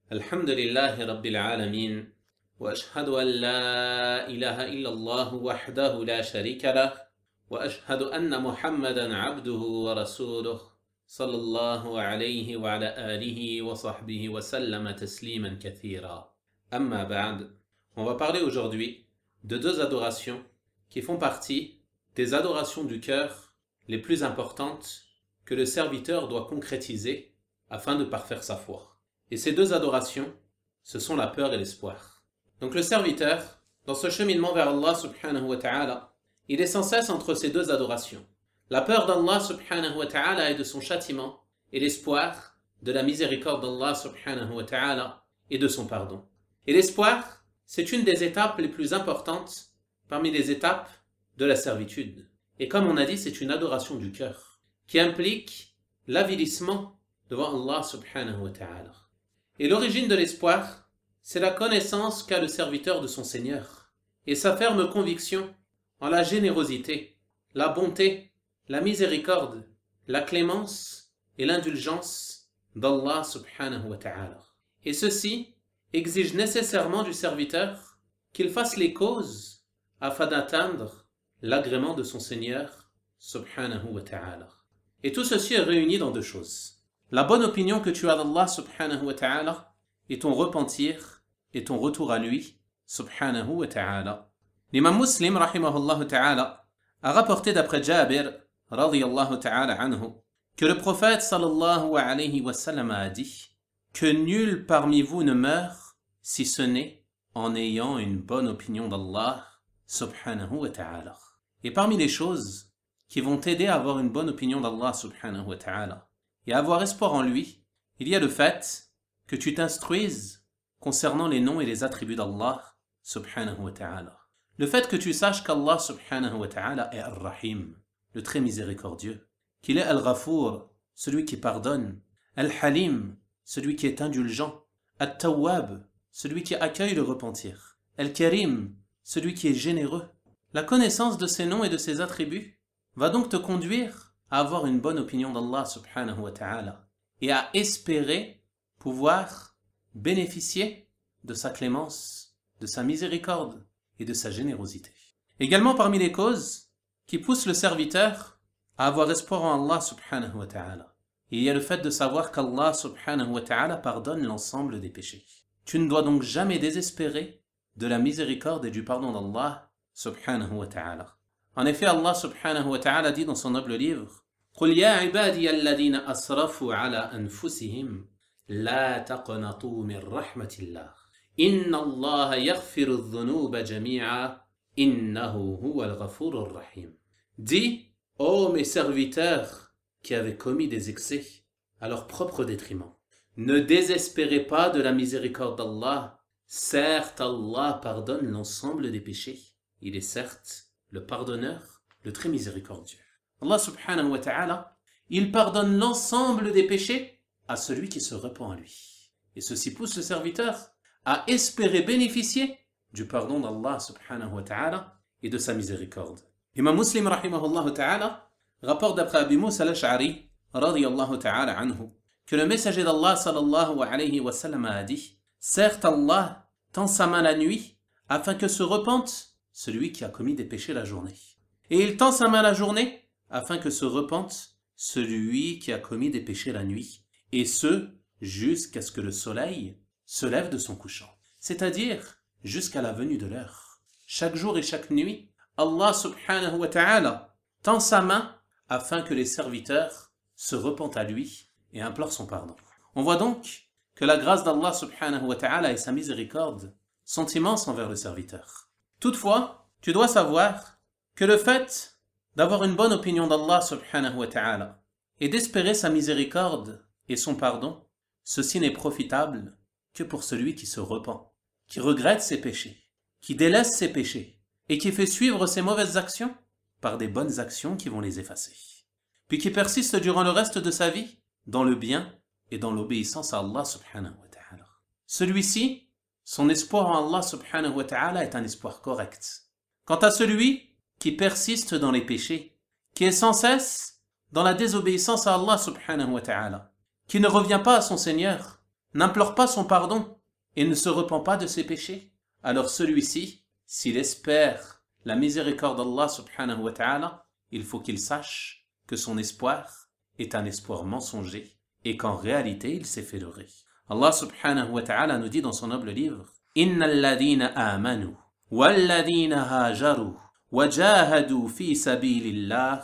الحمد لله رب العالمين وأشهد أن لا إله إلا الله وحده لا شريك له وأشهد أن محمدا عبده ورسوله صلى الله عليه وعلى آله وصحبه وسلم تسليما كثيرا. أما بعد, on va parler aujourd'hui de deux adorations qui font partie des adorations du cœur les plus importantes que le serviteur doit concrétiser afin de parfaire sa foi. Et ces deux adorations, ce sont la peur et l'espoir. Donc le serviteur, dans ce cheminement vers Allah subhanahu wa ta'ala, il est sans cesse entre ces deux adorations. La peur d'Allah subhanahu wa ta'ala et de son châtiment, et l'espoir de la miséricorde d'Allah subhanahu wa ta'ala et de son pardon. Et l'espoir, c'est une des étapes les plus importantes parmi les étapes de la servitude. Et comme on a dit, c'est une adoration du cœur, qui implique l'avilissement devant Allah subhanahu wa ta'ala. Et l'origine de l'espoir, c'est la connaissance qu'a le serviteur de son Seigneur, et sa ferme conviction en la générosité, la bonté, la miséricorde, la clémence et l'indulgence d'Allah subhanahu wa ta'ala. Et ceci exige nécessairement du serviteur qu'il fasse les causes afin d'atteindre l'agrément de son Seigneur subhanahu wa ta'ala. Et tout ceci est réuni dans deux choses. La bonne opinion que tu as d'Allah subhanahu wa ta'ala et ton repentir et ton retour à lui subhanahu wa ta'ala. L'imam Muslim rahimahullah ta'ala a rapporté d'après Jabir radiyallahu ta'ala anhu que le prophète sallallahu alayhi wa sallam a dit que nul parmi vous ne meurt si ce n'est en ayant une bonne opinion d'Allah subhanahu wa ta'ala. Et parmi les choses qui vont t'aider à avoir une bonne opinion d'Allah subhanahu wa ta'ala et à avoir espoir en lui, il y a le fait que tu t'instruises concernant les noms et les attributs d'Allah subhanahu wa ta'ala. Le fait que tu saches qu'Allah subhanahu wa ta'ala est Ar-Rahim, le très miséricordieux, qu'il est Al-Ghafour, celui qui pardonne, Al-Halim, celui qui est indulgent, At-Tawwab, celui qui accueille le repentir, Al-Karim, celui qui est généreux. La connaissance de ces noms et de ces attributs va donc te conduire à avoir une bonne opinion d'Allah subhanahu wa ta'ala et à espérer pouvoir bénéficier de sa clémence, de sa miséricorde et de sa générosité. Également parmi les causes qui poussent le serviteur à avoir espoir en Allah subhanahu wa ta'ala, il y a le fait de savoir qu'Allah subhanahu wa ta'ala pardonne l'ensemble des péchés. Tu ne dois donc jamais désespérer de la miséricorde et du pardon d'Allah subhanahu wa ta'ala. En effet, Allah subhanahu wa ta'ala dit dans son noble livre قُلْ يَا عِبَادِيَ الَّذِينَ أَسْرَفُوا عَلَى أَنفُسِهِمْ لَا تَقْنَطُوا مِنْ رَحْمَةِ اللَّهِ إِنَّ اللَّهَ يَغْفِرُ الذُّنُوبَ جَمِيعًا إِنَّهُ هُوَ الْغَفُورُ الرَّحِيمُ. Dis, ô mes serviteurs qui avaient commis des excès à leur propre détriment, ne désespérez pas de la miséricorde d'Allah. Certes, Allah pardonne l'ensemble des péchés. Il est certes le pardonneur, le très miséricordieux. Allah subhanahu wa ta'ala, il pardonne l'ensemble des péchés à celui qui se repent à lui. Et ceci pousse le serviteur à espérer bénéficier du pardon d'Allah subhanahu wa ta'ala et de sa miséricorde. Imam Muslim rahimahullah ta'ala rapporte d'après Abi Moussa al-Ash'ari radiyallahu ta'ala anhu que le messager d'Allah sallallahu alayhi wa sallam a dit: certes Allah tend sa main la nuit afin que se repente celui qui a commis des péchés la journée. Et il tend sa main la journée afin que se repente celui qui a commis des péchés la nuit, et ce, jusqu'à ce que le soleil se lève de son couchant, c'est-à-dire jusqu'à la venue de l'heure. Chaque jour et chaque nuit, Allah subhanahu wa ta'ala tend sa main afin que les serviteurs se repentent à lui et implorent son pardon. On voit donc que la grâce d'Allah subhanahu wa ta'ala et sa miséricorde sont immenses envers le serviteur. Toutefois, tu dois savoir que le fait d'avoir une bonne opinion d'Allah subhanahu wa ta'ala et d'espérer sa miséricorde et son pardon, ceci n'est profitable que pour celui qui se repent, qui regrette ses péchés, qui délaisse ses péchés et qui fait suivre ses mauvaises actions par des bonnes actions qui vont les effacer, puis qui persiste durant le reste de sa vie dans le bien et dans l'obéissance à Allah subhanahu wa ta'ala. Celui-ci, son espoir en Allah subhanahu wa ta'ala est un espoir correct. Quant à celui qui persiste dans les péchés, qui est sans cesse dans la désobéissance à Allah subhanahu wa ta'ala, qui ne revient pas à son Seigneur, n'implore pas son pardon et ne se repent pas de ses péchés, alors celui-ci, s'il espère la miséricorde d'Allah subhanahu wa ta'ala, il faut qu'il sache que son espoir est un espoir mensonger et qu'en réalité il s'est fait leurrer. Allah subhanahu wa ta'ala nous dit dans son noble livre: Innal ladhina amanu wal ladhina hajaru wajahadu fi sabilillah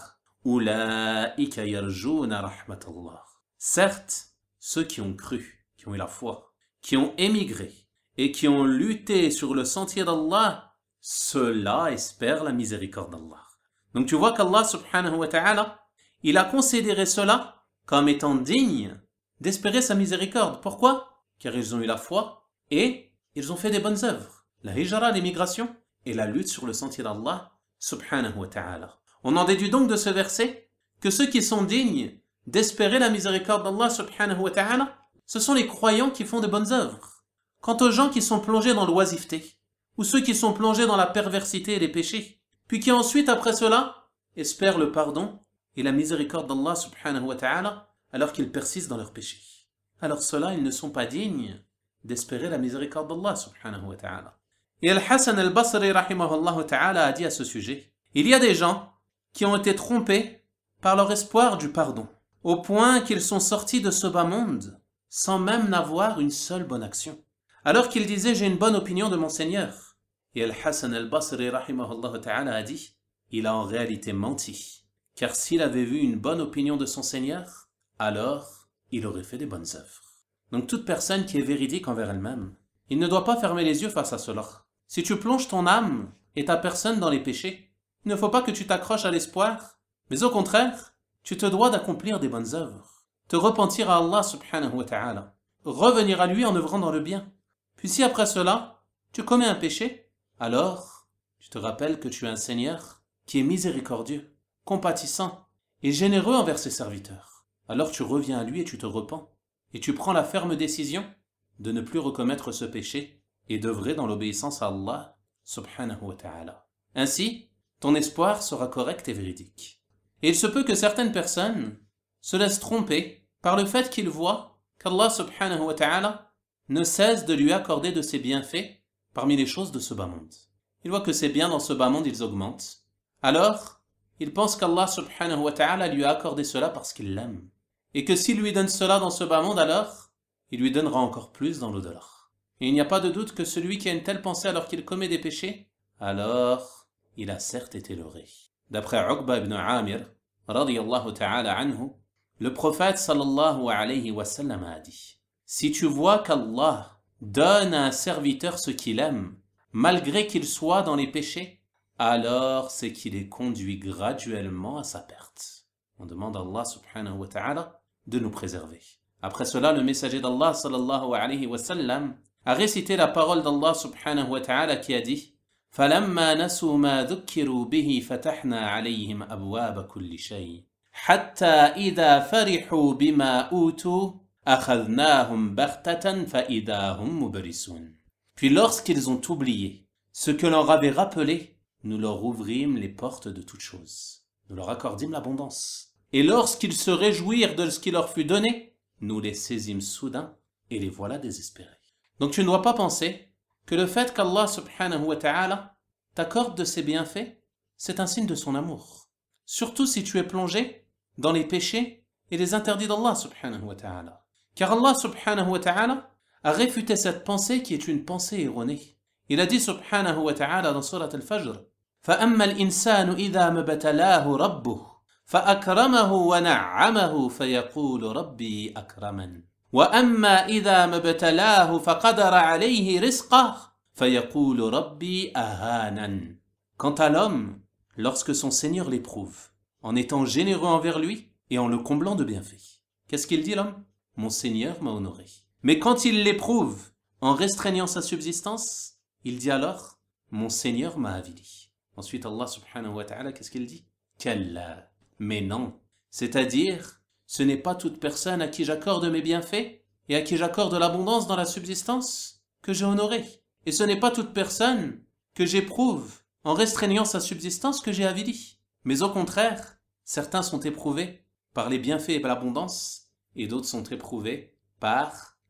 ulaika yarjuna rahmatallah. Certes, ceux qui ont cru, qui ont eu la foi, qui ont émigré et qui ont lutté sur le sentier d'Allah, ceux-là espèrent la miséricorde d'Allah. Donc tu vois qu'Allah subhanahu wa ta'ala, il a considéré cela comme étant digne d'espérer sa miséricorde. Pourquoi? Car ils ont eu la foi et ils ont fait des bonnes œuvres. La hijra, l'émigration et la lutte sur le sentier d'Allah subhanahu wa ta'ala. On en déduit donc de ce verset que ceux qui sont dignes d'espérer la miséricorde d'Allah subhanahu wa ta'ala, ce sont les croyants qui font de bonnes œuvres. Quant aux gens qui sont plongés dans l'oisiveté, ou ceux qui sont plongés dans la perversité et les péchés, puis qui ensuite, après cela, espèrent le pardon et la miséricorde d'Allah subhanahu wa ta'ala, alors qu'ils persistent dans leurs péchés. Alors ceux-là, ils ne sont pas dignes d'espérer la miséricorde d'Allah subhanahu wa ta'ala. Et Al-Hassan al-Basri rahimahullah ta'ala a dit à ce sujet: il y a des gens qui ont été trompés par leur espoir du pardon, au point qu'ils sont sortis de ce bas monde sans même n'avoir une seule bonne action. Alors qu'ils disaient: j'ai une bonne opinion de mon Seigneur. Et Al-Hassan al-Basri rahimahullah ta'ala a dit: il a en réalité menti, car s'il avait vu une bonne opinion de son Seigneur, alors il aurait fait des bonnes œuvres. Donc toute personne qui est véridique envers elle-même, il ne doit pas fermer les yeux face à cela. Si tu plonges ton âme et ta personne dans les péchés, il ne faut pas que tu t'accroches à l'espoir, mais au contraire, tu te dois d'accomplir des bonnes œuvres, te repentir à Allah subhanahu wa ta'ala, revenir à lui en œuvrant dans le bien. Puis si après cela, tu commets un péché, alors tu te rappelles que tu as un Seigneur qui est miséricordieux, compatissant et généreux envers ses serviteurs. Alors tu reviens à lui et tu te repens, et tu prends la ferme décision de ne plus recommettre ce péché et d'œuvrer dans l'obéissance à Allah subhanahu wa ta'ala. Ainsi, ton espoir sera correct et véridique. Et il se peut que certaines personnes se laissent tromper par le fait qu'ils voient qu'Allah subhanahu wa ta'ala ne cesse de lui accorder de ses bienfaits parmi les choses de ce bas monde. Ils voient que ses biens dans ce bas monde, ils augmentent. Alors, ils pensent qu'Allah subhanahu wa ta'ala lui a accordé cela parce qu'il l'aime. Et que s'il lui donne cela dans ce bas monde, alors, il lui donnera encore plus dans l'au-delà. Et il n'y a pas de doute que celui qui a une telle pensée alors qu'il commet des péchés, alors, il a certes été leurré. D'après Uqba ibn Amir, radiyallahu ta'ala anhu, le prophète sallallahu alayhi wa sallam a dit: si tu vois qu'Allah donne à un serviteur ce qu'il aime, malgré qu'il soit dans les péchés, alors c'est qu'il est conduit graduellement à sa perte. On demande à Allah subhanahu wa ta'ala de nous préserver. Après cela, le messager d'Allah sallallahu alayhi wa sallam a récité la parole d'Allah subhanahu wa ta'ala qui a dit: فَلَمَّا نَسُوا مَا ذُكِّرُوا بِهِ فَتَحْنَا عَلَيْهِمْ أَبْوَابَ كُلِّ شَيْءٍ حَتَّى إِذَا فَرِحُوا بِمَا أُوتُوا أَخَذْنَاهُمْ بَغْتَةً فَإِذَا هُمْ مُبْلِسُونَ. Puis lorsqu'ils ont oublié ce que leur avait rappelé, nous leur ouvrîmes les portes de toutes choses. Nous leur accordîmes l'abondance. Et lorsqu'ils se réjouirent de ce qui leur fut donné, nous les saisîmes soudain et les voilà désespérés. Donc tu ne dois pas penser que le fait qu'Allah subhanahu wa ta'ala t'accorde de ses bienfaits, c'est un signe de son amour. Surtout si tu es plongé dans les péchés et les interdits d'Allah subhanahu wa ta'ala. Car Allah subhanahu wa ta'ala a réfuté cette pensée qui est une pensée erronée. Il a dit subhanahu wa ta'ala dans surat al-Fajr: فَأَمَّا الْإِنسَانُ إِذَا مَبْتَلَاهُ رَبُّهُ فَأَكْرَمَهُ وَنَعَّمَهُ فَيَقُولُ رَبِّي أَكْرَمَنِ وَأَمَّا إِذَا مَبْتَلَاهُ فَقَدَرَ عَلَيْهِ رِزْقَهُ فَيَقُولُ رَبِّي أَهَانَنِ. Quant à l'homme, lorsque son Seigneur l'éprouve, en étant généreux envers lui et en le comblant de bienfaits, qu'est-ce qu'il dit l'homme? Mon Seigneur m'a honoré. Mais quand il l'éprouve en restreignant sa subsistance, il dit alors: mon Seigneur m'a avili. Ensuite Allah subhanahu wa ta'ala, qu'est-ce qu'il dit? Kalla, mais non. C'est-à-dire, ce n'est pas toute personne à qui j'accorde mes bienfaits et à qui j'accorde l'abondance dans la subsistance que j'ai honoré. Et ce n'est pas toute personne que j'éprouve en restreignant sa subsistance que j'ai avili. Mais au contraire, certains sont éprouvés par les bienfaits et l'abondance, et d'autres sont éprouvés par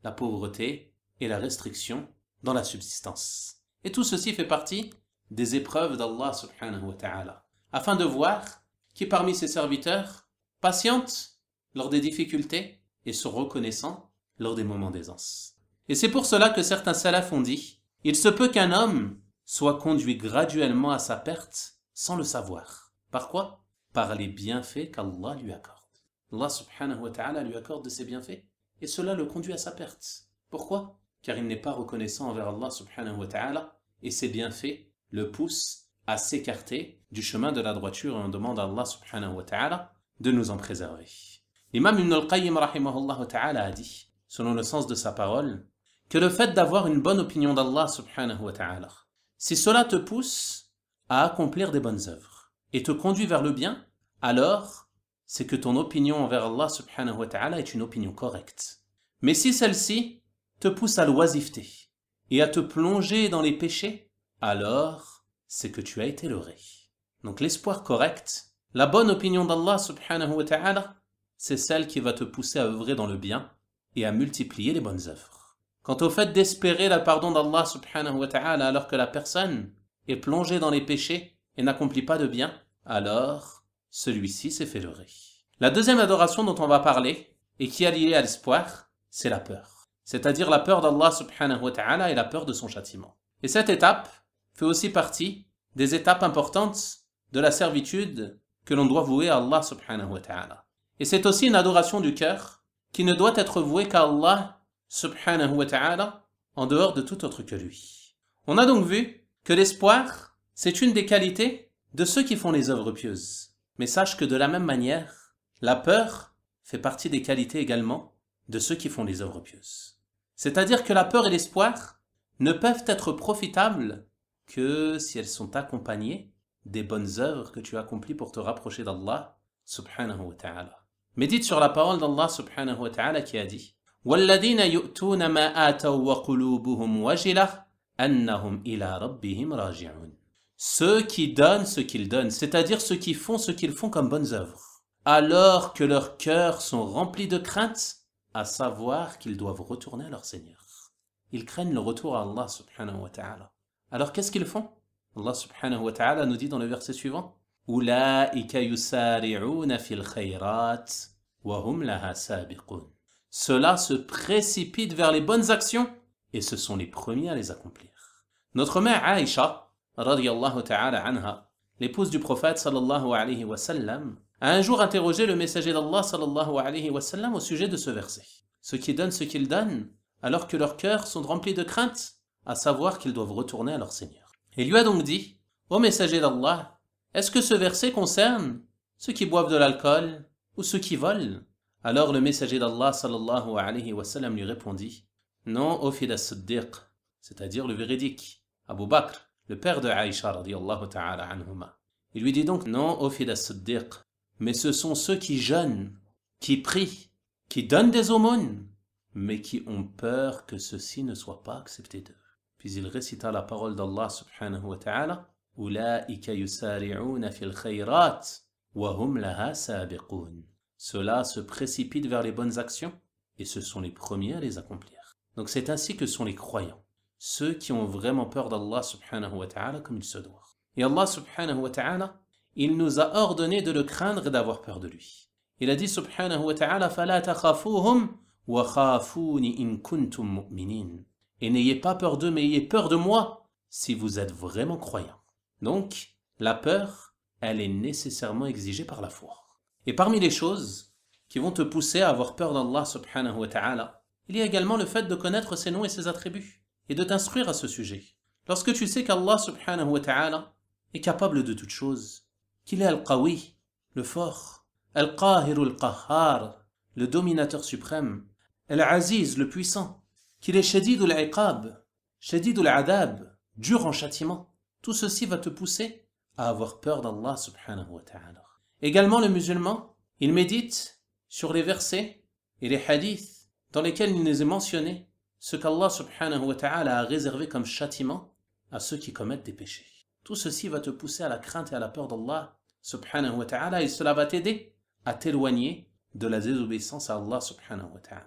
la pauvreté et la restriction dans la subsistance. Et tout ceci fait partie des épreuves d'Allah subhanahu wa ta'ala, afin de voir qui parmi ses serviteurs patiente lors des difficultés et sont reconnaissants lors des moments d'aisance. Et c'est pour cela que certains salafs ont dit « Il se peut qu'un homme soit conduit graduellement à sa perte sans le savoir. » Par quoi? Par les bienfaits qu'Allah lui accorde. Allah subhanahu wa ta'ala lui accorde de ses bienfaits et cela le conduit à sa perte. Pourquoi? Car il n'est pas reconnaissant envers Allah subhanahu wa ta'ala et ses bienfaits le poussent à s'écarter du chemin de la droiture et on demande à Allah subhanahu wa ta'ala de nous en préserver. L'imam Ibn al-Qayyim rahimahullah ta'ala a dit, selon le sens de sa parole, que le fait d'avoir une bonne opinion d'Allah subhanahu wa ta'ala, si cela te pousse à accomplir des bonnes œuvres et te conduit vers le bien, alors c'est que ton opinion envers Allah subhanahu wa ta'ala est une opinion correcte. Mais si celle-ci te pousse à l'oisiveté et à te plonger dans les péchés, alors c'est que tu as été leurré. Donc l'espoir correct, la bonne opinion d'Allah subhanahu wa ta'ala, c'est celle qui va te pousser à œuvrer dans le bien et à multiplier les bonnes œuvres. Quant au fait d'espérer le pardon d'Allah subhanahu wa ta'ala alors que la personne est plongée dans les péchés et n'accomplit pas de bien, alors celui-ci s'est fait leurrer. La deuxième adoration dont on va parler et qui est liée à l'espoir, c'est la peur. C'est-à-dire la peur d'Allah subhanahu wa ta'ala et la peur de son châtiment. Et cette étape fait aussi partie des étapes importantes de la servitude que l'on doit vouer à Allah subhanahu wa ta'ala. Et c'est aussi une adoration du cœur qui ne doit être vouée qu'à Allah subhanahu wa ta'ala en dehors de tout autre que lui. On a donc vu que l'espoir, c'est une des qualités de ceux qui font les œuvres pieuses. Mais sache que de la même manière, la peur fait partie des qualités également de ceux qui font les œuvres pieuses. C'est-à-dire que la peur et l'espoir ne peuvent être profitables que si elles sont accompagnées des bonnes œuvres que tu accomplis pour te rapprocher d'Allah subhanahu wa ta'ala. Médite sur la parole d'Allah subhanahu wa ta'ala qui a dit وَالَّذِينَ يُؤْتُونَ مَا آتَوْا وَقُلُوبُهُمْ وَجِلَةٌ أَنَّهُمْ إِلَى رَبِّهِمْ راجعون. Ceux qui donnent ce qu'ils donnent, c'est-à-dire ceux qui font ce qu'ils font comme bonnes œuvres, alors que leurs cœurs sont remplis de crainte, à savoir qu'ils doivent retourner à leur Seigneur. Ils craignent le retour à Allah subhanahu wa ta'ala. Alors qu'est-ce qu'ils font? Allah subhanahu wa ta'ala nous dit dans le verset suivant أُولَٰئِكَ يُسَارِعُونَ فِي الْخَيْرَاتِ وَهُمْ لَهَا سَابِقُونَ. Ceux-là se précipitent vers les bonnes actions et ce sont les premiers à les accomplir. Notre mère Aïcha, radiyallahu ta'ala anha, l'épouse du prophète sallallahu alayhi wa sallam, a un jour interrogé le messager d'Allah sallallahu alayhi wa sallam au sujet de ce verset. Ceux qui donnent ce qu'ils donnent, alors que leurs cœurs sont remplis de crainte, à savoir qu'ils doivent retourner à leur Seigneur. Il lui a donc dit, ô messager d'Allah, est-ce que ce verset concerne ceux qui boivent de l'alcool ou ceux qui volent? Alors le messager d'Allah sallallahu alayhi wa sallam lui répondit, non, ô fils as-Siddiq, c'est-à-dire le véridique, Abu Bakr, le père de Aïcha radiyallahu ta'ala anhuma. Il lui dit donc, non, ô fils as-Siddiq, mais ce sont ceux qui jeûnent, qui prient, qui donnent des aumônes, mais qui ont peur que ceci ne soit pas accepté d'eux. Puis il récita la parole d'Allah subhanahu wa ta'ala, أُولَٰئِكَ يُسَارِعُونَ فِي الْخَيْرَاتِ وَهُمْ لَهَا سَابِقُونَ. Ceux-là se précipitent vers les bonnes actions et ce sont les premiers à les accomplir. Donc c'est ainsi que sont les croyants, ceux qui ont vraiment peur d'Allah subhanahu wa ta'ala comme il se doit. Et Allah subhanahu wa ta'ala, il nous a ordonné de le craindre et d'avoir peur de lui. Il a dit subhanahu wa ta'ala فَلَا تَخَافُوهُمْ وَخَافُونِ إِن كُنتُم مُؤْمِنِينَ. Et n'ayez pas peur d'eux, mais ayez peur de moi si vous êtes vraiment croyants. Donc, la peur, elle est nécessairement exigée par la foi. Et parmi les choses qui vont te pousser à avoir peur d'Allah subhanahu wa ta'ala, il y a également le fait de connaître ses noms et ses attributs, et de t'instruire à ce sujet. Lorsque tu sais qu'Allah subhanahu wa ta'ala est capable de toutes choses, qu'il est Al-Qawi, le fort, Al-Qahiru Al-Qahhar, le dominateur suprême, Al-Aziz, le puissant, qu'il est Shadidul Iqab, Shadidul Adab, dur en châtiment, tout ceci va te pousser à avoir peur d'Allah subhanahu wa ta'ala. Également le musulman, il médite sur les versets et les hadiths dans lesquels il nous est mentionné ce qu'Allah subhanahu wa ta'ala a réservé comme châtiment à ceux qui commettent des péchés. Tout ceci va te pousser à la crainte et à la peur d'Allah subhanahu wa ta'ala et cela va t'aider à t'éloigner de la désobéissance à Allah subhanahu wa ta'ala.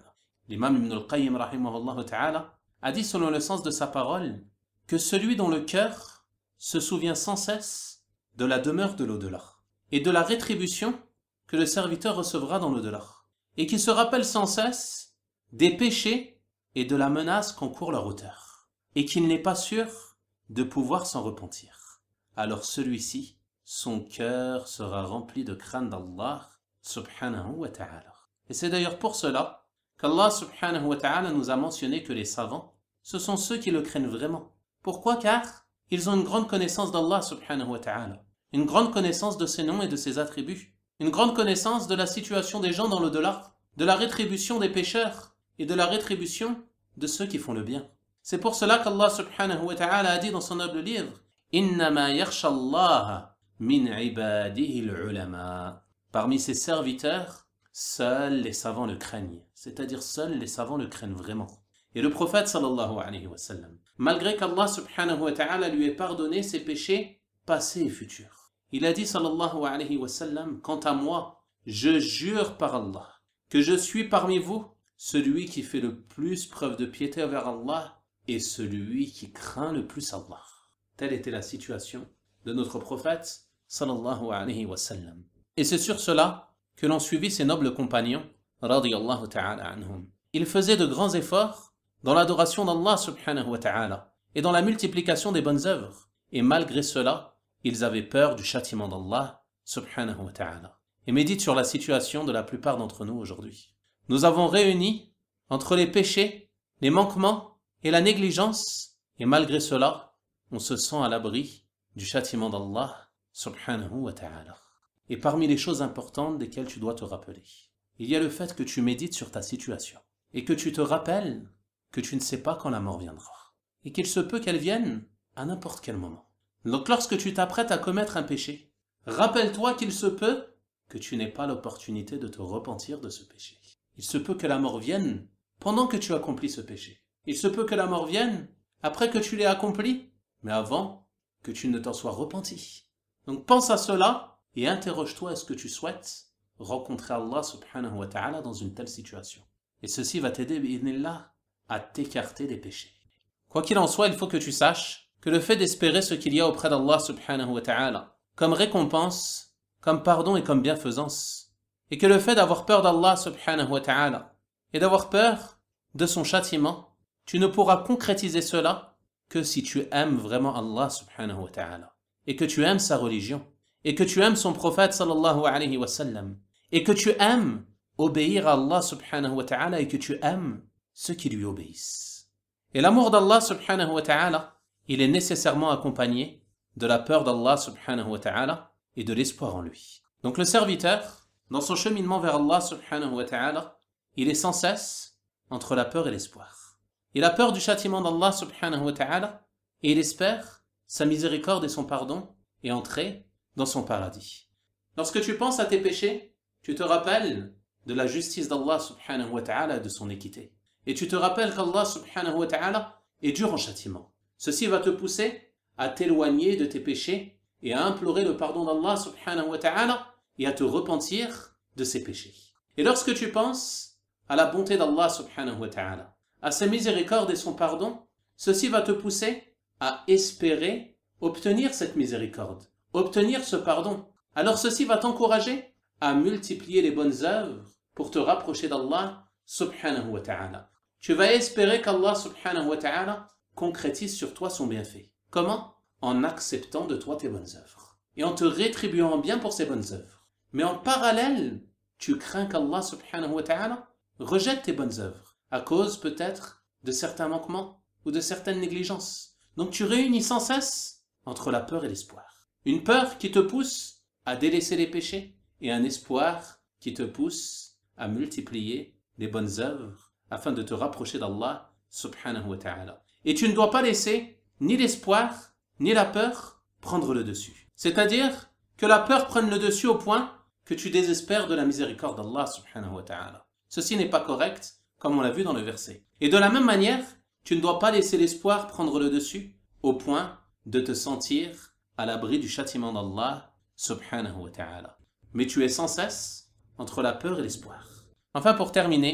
L'imam Ibn al-Qayyim rahimahullah ta'ala a dit selon le sens de sa parole que celui dont le cœur se souvient sans cesse de la demeure de l'au-delà et de la rétribution que le serviteur recevra dans l'au-delà et qui se rappelle sans cesse des péchés et de la menace qu'encourt leur auteur et qu'il n'est pas sûr de pouvoir s'en repentir. Alors celui-ci, son cœur sera rempli de crainte d'Allah subhanahu wa ta'ala. Et c'est d'ailleurs pour cela qu'Allah subhanahu wa ta'ala nous a mentionné que les savants, ce sont ceux qui le craignent vraiment. Pourquoi? Car ils ont une grande connaissance d'Allah subhanahu wa ta'ala, une grande connaissance de ses noms et de ses attributs, une grande connaissance de la situation des gens dans l'au-delà, de la rétribution des pécheurs et de la rétribution de ceux qui font le bien. C'est pour cela qu'Allah subhanahu wa ta'ala a dit dans son noble livre « Innama yakhsha Allah min ibadihi al-ulama » Parmi ses serviteurs, seuls les savants le craignent, c'est-à-dire seuls les savants le craignent vraiment. Et le prophète sallallahu alayhi wa sallam, malgré qu'Allah subhanahu wa ta'ala lui ait pardonné ses péchés passés et futurs, il a dit sallallahu alayhi wa sallam, quant à moi, je jure par Allah que je suis parmi vous celui qui fait le plus preuve de piété envers Allah et celui qui craint le plus Allah. Telle était la situation de notre prophète sallallahu alayhi wa sallam. Et c'est sur cela que l'on suivit ses nobles compagnons, radiyallahu ta'ala anhum. Ils faisaient de grands efforts dans l'adoration d'Allah subhanahu wa ta'ala et dans la multiplication des bonnes œuvres. Et malgré cela, ils avaient peur du châtiment d'Allah subhanahu wa ta'ala. Et médite sur la situation de la plupart d'entre nous aujourd'hui. Nous avons réuni entre les péchés, les manquements et la négligence, et malgré cela, on se sent à l'abri du châtiment d'Allah subhanahu wa ta'ala. Et parmi les choses importantes desquelles tu dois te rappeler, il y a le fait que tu médites sur ta situation et que tu te rappelles que tu ne sais pas quand la mort viendra et qu'il se peut qu'elle vienne à n'importe quel moment. Donc lorsque tu t'apprêtes à commettre un péché, rappelle-toi qu'il se peut que tu n'aies pas l'opportunité de te repentir de ce péché. Il se peut que la mort vienne pendant que tu accomplis ce péché. Il se peut que la mort vienne après que tu l'aies accompli, mais avant que tu ne t'en sois repenti. Donc pense à cela et interroge-toi, est-ce que tu souhaites rencontrer Allah subhanahu wa ta'ala dans une telle situation. Et ceci va t'aider, bi'idhnillah, à t'écarter des péchés. Quoi qu'il en soit, il faut que tu saches que le fait d'espérer ce qu'il y a auprès d'Allah subhanahu wa ta'ala, comme récompense, comme pardon et comme bienfaisance, et que le fait d'avoir peur d'Allah subhanahu wa ta'ala, et d'avoir peur de son châtiment, tu ne pourras concrétiser cela que si tu aimes vraiment Allah subhanahu wa ta'ala, et que tu aimes sa religion, et que tu aimes son prophète sallallahu alayhi wa sallam, et que tu aimes obéir à Allah subhanahu wa ta'ala, et que tu aimes ceux qui lui obéissent. Et l'amour d'Allah subhanahu wa ta'ala, il est nécessairement accompagné de la peur d'Allah subhanahu wa ta'ala et de l'espoir en lui. Donc le serviteur, dans son cheminement vers Allah subhanahu wa ta'ala, il est sans cesse entre la peur et l'espoir. Il a peur du châtiment d'Allah subhanahu wa ta'ala et il espère sa miséricorde et son pardon et entrer dans son paradis. Lorsque tu penses à tes péchés, tu te rappelles de la justice d'Allah subhanahu wa ta'ala et de son équité. Et tu te rappelles qu'Allah subhanahu wa ta'ala est dur en châtiment. Ceci va te pousser à t'éloigner de tes péchés et à implorer le pardon d'Allah subhanahu wa ta'ala et à te repentir de ses péchés. Et lorsque tu penses à la bonté d'Allah subhanahu wa ta'ala, à sa miséricorde et son pardon, ceci va te pousser à espérer obtenir cette miséricorde, obtenir ce pardon. Alors ceci va t'encourager à multiplier les bonnes œuvres pour te rapprocher d'Allah subhanahu wa ta'ala. Tu vas espérer qu'Allah subhanahu wa ta'ala concrétise sur toi son bienfait. Comment? En acceptant de toi tes bonnes œuvres et en te rétribuant bien pour ces bonnes œuvres. Mais en parallèle, tu crains qu'Allah subhanahu wa ta'ala rejette tes bonnes œuvres à cause peut-être de certains manquements ou de certaines négligences. Donc tu réunis sans cesse entre la peur et l'espoir. Une peur qui te pousse à délaisser les péchés et un espoir qui te pousse à multiplier les bonnes œuvres afin de te rapprocher d'Allah subhanahu wa ta'ala. Et tu ne dois pas laisser ni l'espoir ni la peur prendre le dessus. C'est-à-dire que la peur prenne le dessus au point que tu désespères de la miséricorde d'Allah subhanahu wa ta'ala. Ceci n'est pas correct, comme on l'a vu dans le verset. Et de la même manière, tu ne dois pas laisser l'espoir prendre le dessus au point de te sentir à l'abri du châtiment d'Allah subhanahu wa ta'ala. Mais tu es sans cesse entre la peur et l'espoir. Enfin, pour terminer,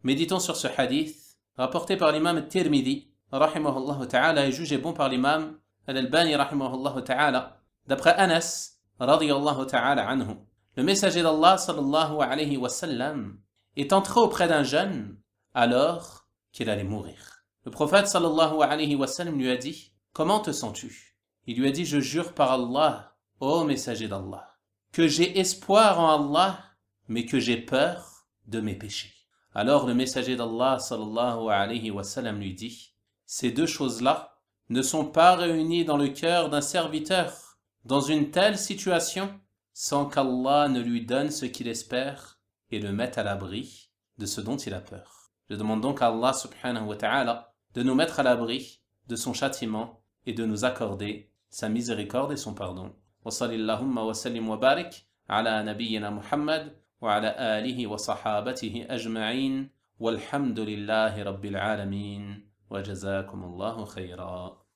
Méditons sur ce hadith, rapporté par l'imam al-Tirmidhi, rahimahullah ta'ala, et jugé bon par l'imam al-Albani, rahimahullah ta'ala, d'après Anas, radiyallahu ta'ala anhu. Le messager d'Allah, sallallahu alayhi wa sallam, est entré auprès d'un jeune alors qu'il allait mourir. Le prophète, sallallahu alayhi wa sallam, lui a dit « Comment te sens-tu » Il lui a dit « Je jure par Allah, ô messager d'Allah, que j'ai espoir en Allah, mais que j'ai peur de mes péchés. » Alors le messager d'Allah sallallahu alayhi wa sallam lui dit « Ces deux choses-là ne sont pas réunies dans le cœur d'un serviteur dans une telle situation sans qu'Allah ne lui donne ce qu'il espère et le mette à l'abri de ce dont il a peur. » Je demande donc à Allah subhanahu wa ta'ala de nous mettre à l'abri de son châtiment et de nous accorder sa miséricorde et son pardon. Wa sallallahu wa sallim wa barik ala nabiyyina Muhammad وعلى آله وصحابته أجمعين والحمد لله رب العالمين وجزاكم الله خيرا.